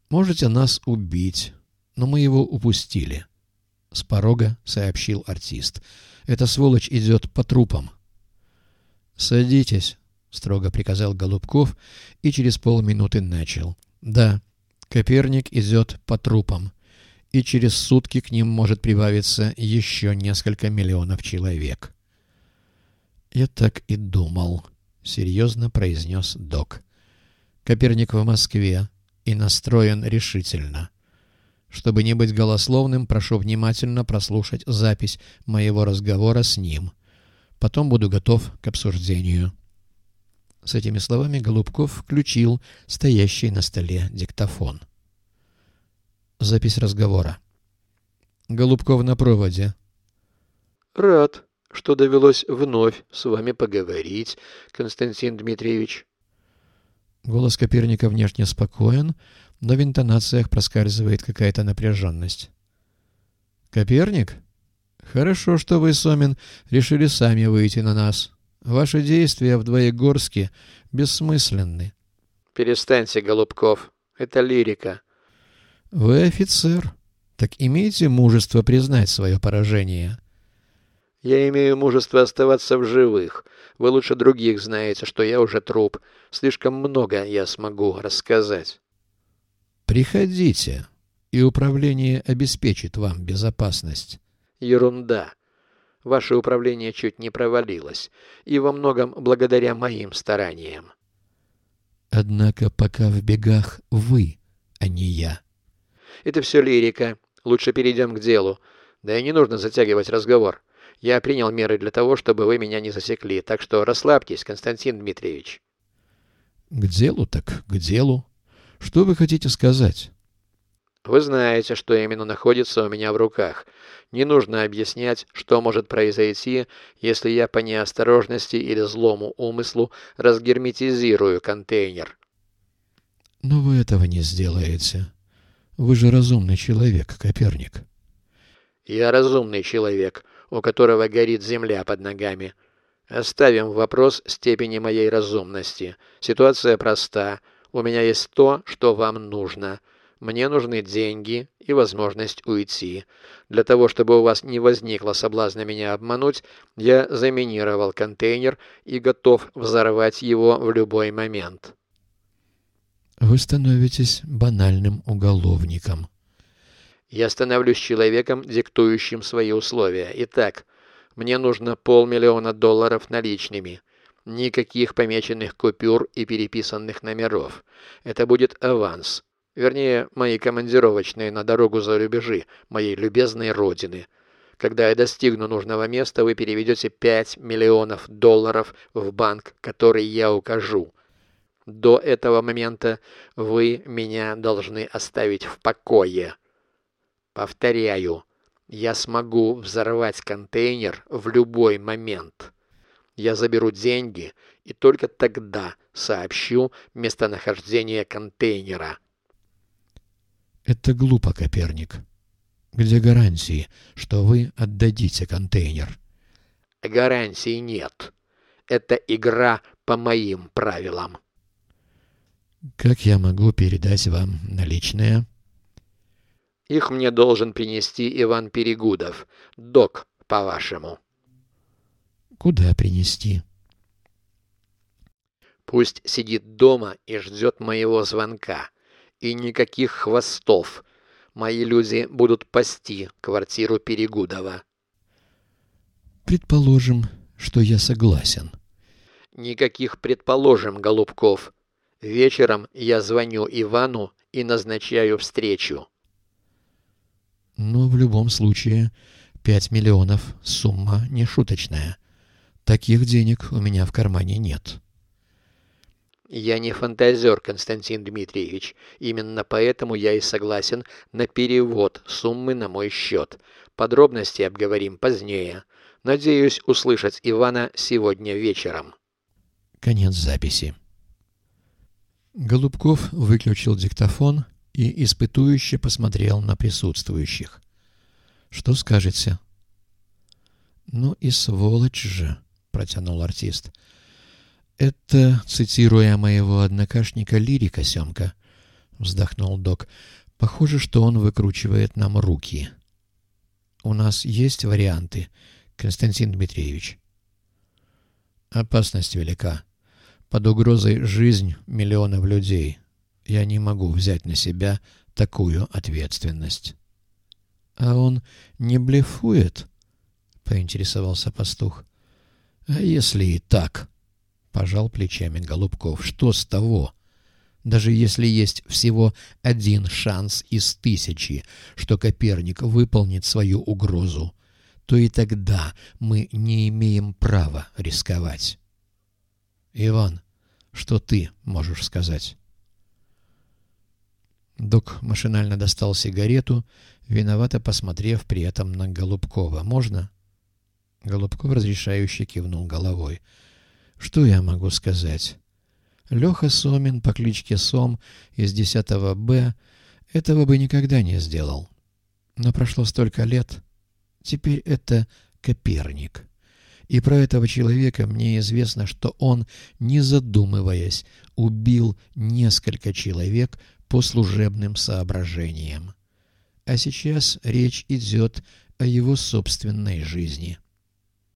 Можете нас убить, но мы его упустили. С порога сообщил артист. Эта сволочь идет по трупам. Садитесь, строго приказал Голубков и через полминуты начал. Да, Коперник идет по трупам, и через сутки к ним может прибавиться еще несколько миллионов человек. Я так и думал, серьезно произнес док. Коперник в Москве и настроен решительно. Чтобы не быть голословным, прошу внимательно прослушать запись моего разговора с ним. Потом буду готов к обсуждению. С этими словами Голубков включил стоящий на столе диктофон. Запись разговора. Голубков на проводе. Рад, что довелось вновь с вами поговорить, Константин Дмитриевич. Голос Коперника внешне спокоен, но в интонациях проскальзывает какая-то напряженность. «Коперник? Хорошо, что вы, Сомин, решили сами выйти на нас. Ваши действия в Двоегорске бессмысленны». «Перестаньте, Голубков. Это лирика». «Вы офицер. Так имейте мужество признать свое поражение». «Я имею мужество оставаться в живых. Вы лучше других знаете, что я уже труп. Слишком много я смогу рассказать». «Приходите, и управление обеспечит вам безопасность». «Ерунда. Ваше управление чуть не провалилось, и во многом благодаря моим стараниям». «Однако пока в бегах вы, а не я». «Это все лирика. Лучше перейдем к делу. Да и не нужно затягивать разговор. Я принял меры для того, чтобы вы меня не засекли, так что расслабьтесь, Константин Дмитриевич». «К делу так к делу. Что вы хотите сказать?» «Вы знаете, что именно находится у меня в руках. Не нужно объяснять, что может произойти, если я по неосторожности или злому умыслу разгерметизирую контейнер». «Но вы этого не сделаете. Вы же разумный человек, Коперник». «Я разумный человек, у которого горит земля под ногами. Оставим вопрос степени моей разумности. Ситуация проста. У меня есть то, что вам нужно. Мне нужны деньги и возможность уйти. Для того, чтобы у вас не возникло соблазна меня обмануть, я заминировал контейнер и готов взорвать его в любой момент». «Вы становитесь банальным уголовником». «Я становлюсь человеком, диктующим свои условия. Итак, мне нужно $500 000 наличными. Никаких помеченных купюр и переписанных номеров. Это будет аванс. Вернее, мои командировочные на дорогу за рубежи моей любезной родины. Когда я достигну нужного места, вы переведете $5 миллионов в банк, который я укажу. До этого момента вы меня должны оставить в покое. Повторяю, я смогу взорвать контейнер в любой момент. Я заберу деньги и только тогда сообщу местонахождение контейнера». «Это глупо, Коперник. Где гарантии, что вы отдадите контейнер?» «Гарантий нет. Это игра по моим правилам». «Как я могу передать вам наличные?» «Их мне должен принести Иван Перегудов. Док, по-вашему». «Куда принести?» «Пусть сидит дома и ждет моего звонка. И никаких хвостов. Мои люди будут пасти квартиру Перегудова». «Предположим, что я согласен». «Никаких предположим, Голубков. Вечером я звоню Ивану и назначаю встречу». «Но в любом случае 5 миллионов — сумма не шуточная. Таких денег у меня в кармане нет». «Я не фантазер, Константин Дмитриевич. Именно поэтому я и согласен на перевод суммы на мой счет. Подробности обговорим позднее. Надеюсь услышать Ивана сегодня вечером». Конец записи. Голубков выключил диктофон и испытующе посмотрел на присутствующих. «Что скажете?» «Ну и сволочь же», — протянул артист. «Это, цитируя моего однокашника, лирика, Семка. вздохнул док. Похоже, что он выкручивает нам руки. У нас есть варианты, Константин Дмитриевич? Опасность велика. Под угрозой жизнь миллионов людей. Я не могу взять на себя такую ответственность. А он не блефует? Поинтересовался пастух. А если и так? Пожал плечами Голубков. Что с того? Даже если есть всего один шанс из 1000, что Коперник выполнит свою угрозу, то и тогда мы не имеем права рисковать. Иван, что ты можешь сказать? Док машинально достал сигарету, виновато посмотрев при этом на Голубкова. «Можно?» Голубков разрешающе кивнул головой. «Что я могу сказать? Леха Сомин по кличке Сом из 10 Б этого бы никогда не сделал. Но прошло столько лет. Теперь это Коперник. И про этого человека мне известно, что он, не задумываясь, убил несколько человек по служебным соображениям. А сейчас речь идет о его собственной жизни».